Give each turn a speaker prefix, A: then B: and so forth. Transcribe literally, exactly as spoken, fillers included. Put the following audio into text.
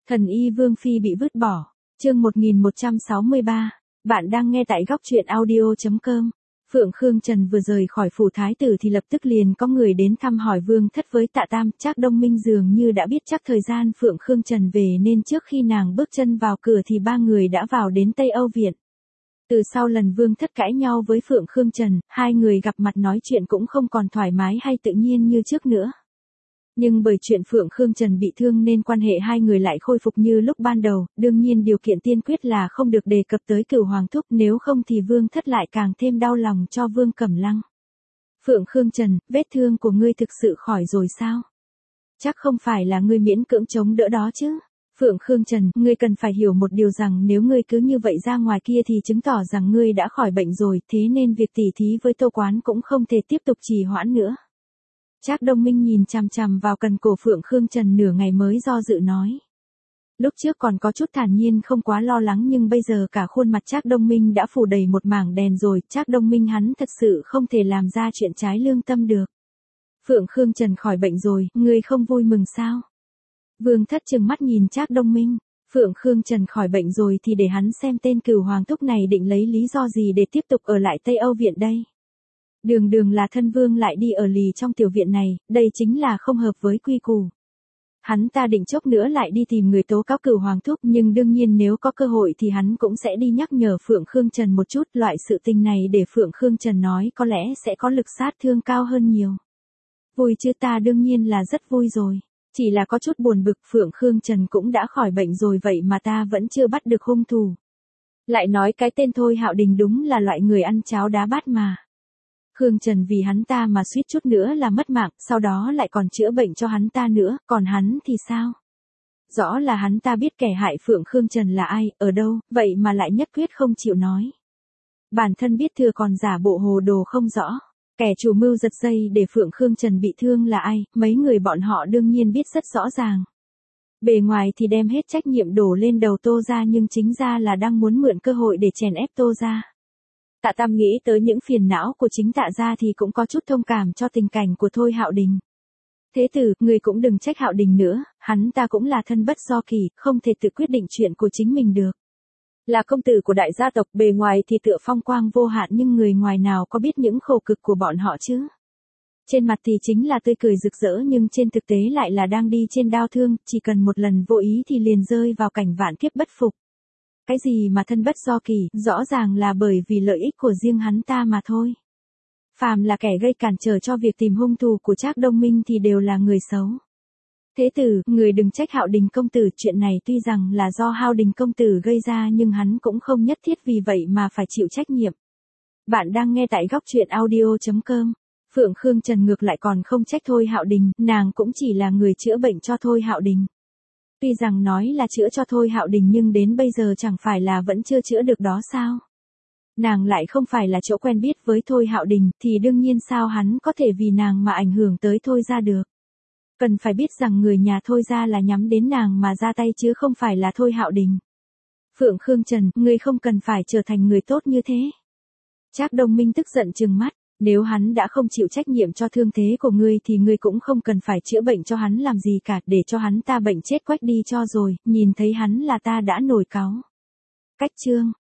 A: Thần y Vương Phi bị vứt bỏ. Chương một nghìn một trăm sáu mươi ba. Bạn đang nghe tại góc truyện audio chấm com. Phượng Khương Trần vừa rời khỏi phủ thái tử thì lập tức liền có người đến thăm hỏi Vương Thất với Tạ Tam. Trác Đông Minh dường như đã biết chắc thời gian Phượng Khương Trần về nên trước khi nàng bước chân vào cửa thì ba người đã vào đến Tây Âu Viện. Từ sau lần Vương Thất cãi nhau với Phượng Khương Trần, hai người gặp mặt nói chuyện cũng không còn thoải mái hay tự nhiên như trước nữa. Nhưng bởi chuyện Phượng Khương Trần bị thương nên quan hệ hai người lại khôi phục như lúc ban đầu, đương nhiên điều kiện tiên quyết là không được đề cập tới Cửu Hoàng Thúc, nếu không thì Vương Thất lại càng thêm đau lòng cho Vương Cẩm Lăng. Phượng Khương Trần, vết thương của ngươi thực sự khỏi rồi sao? Chắc không phải là ngươi miễn cưỡng chống đỡ đó chứ? Phượng Khương Trần, ngươi cần phải hiểu một điều rằng nếu ngươi cứ như vậy ra ngoài kia thì chứng tỏ rằng ngươi đã khỏi bệnh rồi, thế nên việc tỉ thí với Tô Quán cũng không thể tiếp tục trì hoãn nữa. Trác Đông Minh nhìn chằm chằm vào cần cổ Phượng Khương Trần nửa ngày mới do dự nói. Lúc trước còn có chút thản nhiên không quá lo lắng nhưng bây giờ cả khuôn mặt Trác Đông Minh đã phủ đầy một mảng đèn rồi, Trác Đông Minh hắn thật sự không thể làm ra chuyện trái lương tâm được. Phượng Khương Trần khỏi bệnh rồi, ngươi không vui mừng sao? Vương Thất trừng mắt nhìn Trác Đông Minh, Phượng Khương Trần khỏi bệnh rồi thì để hắn xem tên Cửu Hoàng Thúc này định lấy lý do gì để tiếp tục ở lại Tây Âu Viện đây. Đường đường là thân vương lại đi ở lì trong tiểu viện này, đây chính là không hợp với quy củ. Hắn ta định chốc nữa lại đi tìm người tố cáo Cửu Hoàng Thúc, nhưng đương nhiên nếu có cơ hội thì hắn cũng sẽ đi nhắc nhở Phượng Khương Trần một chút, loại sự tình này để Phượng Khương Trần nói có lẽ sẽ có lực sát thương cao hơn nhiều. Vui chứ, ta đương nhiên là rất vui rồi. Chỉ là có chút buồn bực, Phượng Khương Trần cũng đã khỏi bệnh rồi vậy mà ta vẫn chưa bắt được hung thủ. Lại nói cái tên Thôi Hạo Đình đúng là loại người ăn cháo đá bát mà. Khương Trần vì hắn ta mà suýt chút nữa là mất mạng, sau đó lại còn chữa bệnh cho hắn ta nữa, còn hắn thì sao? Rõ là hắn ta biết kẻ hại Phượng Khương Trần là ai, ở đâu, vậy mà lại nhất quyết không chịu nói. Bản thân biết thừa còn giả bộ hồ đồ không rõ. Kẻ chủ mưu giật dây để Phượng Khương Trần bị thương là ai, mấy người bọn họ đương nhiên biết rất rõ ràng. Bề ngoài thì đem hết trách nhiệm đổ lên đầu Tô gia nhưng chính ra là đang muốn mượn cơ hội để chèn ép Tô gia. Tạ Tam nghĩ tới những phiền não của chính Tạ gia thì cũng có chút thông cảm cho tình cảnh của Thôi Hạo Đình. Thế tử, người cũng đừng trách Hạo Đình nữa, hắn ta cũng là thân bất do kỳ, không thể tự quyết định chuyện của chính mình được. Là công tử của đại gia tộc, bề ngoài thì tựa phong quang vô hạn nhưng người ngoài nào có biết những khổ cực của bọn họ chứ. Trên mặt thì chính là tươi cười rực rỡ nhưng trên thực tế lại là đang đi trên đao thương, chỉ cần một lần vô ý thì liền rơi vào cảnh vạn kiếp bất phục. Cái gì mà thân bất do kỳ, rõ ràng là bởi vì lợi ích của riêng hắn ta mà thôi. Phàm là kẻ gây cản trở cho việc tìm hung thủ của Trác Đông Minh thì đều là người xấu. Thế tử, người đừng trách Hạo Đình công tử, chuyện này tuy rằng là do Hạo Đình công tử gây ra nhưng hắn cũng không nhất thiết vì vậy mà phải chịu trách nhiệm. Bạn đang nghe tại góc truyện audio chấm com. Phượng Khương Trần ngược lại còn không trách Thôi Hạo Đình, nàng cũng chỉ là người chữa bệnh cho Thôi Hạo Đình. Tuy rằng nói là chữa cho Thôi Hạo Đình nhưng đến bây giờ chẳng phải là vẫn chưa chữa được đó sao? Nàng lại không phải là chỗ quen biết với Thôi Hạo Đình thì đương nhiên sao hắn có thể vì nàng mà ảnh hưởng tới Thôi gia được. Cần phải biết rằng người nhà Thôi gia là nhắm đến nàng mà ra tay chứ không phải là Thôi Hạo Đình. Phượng Khương Trần, ngươi không cần phải trở thành người tốt như thế. Trác Đông Minh tức giận trừng mắt, nếu hắn đã không chịu trách nhiệm cho thương thế của ngươi thì ngươi cũng không cần phải chữa bệnh cho hắn làm gì cả, để cho hắn ta bệnh chết quách đi cho rồi, nhìn thấy hắn là ta đã nổi cáu. Cách chương.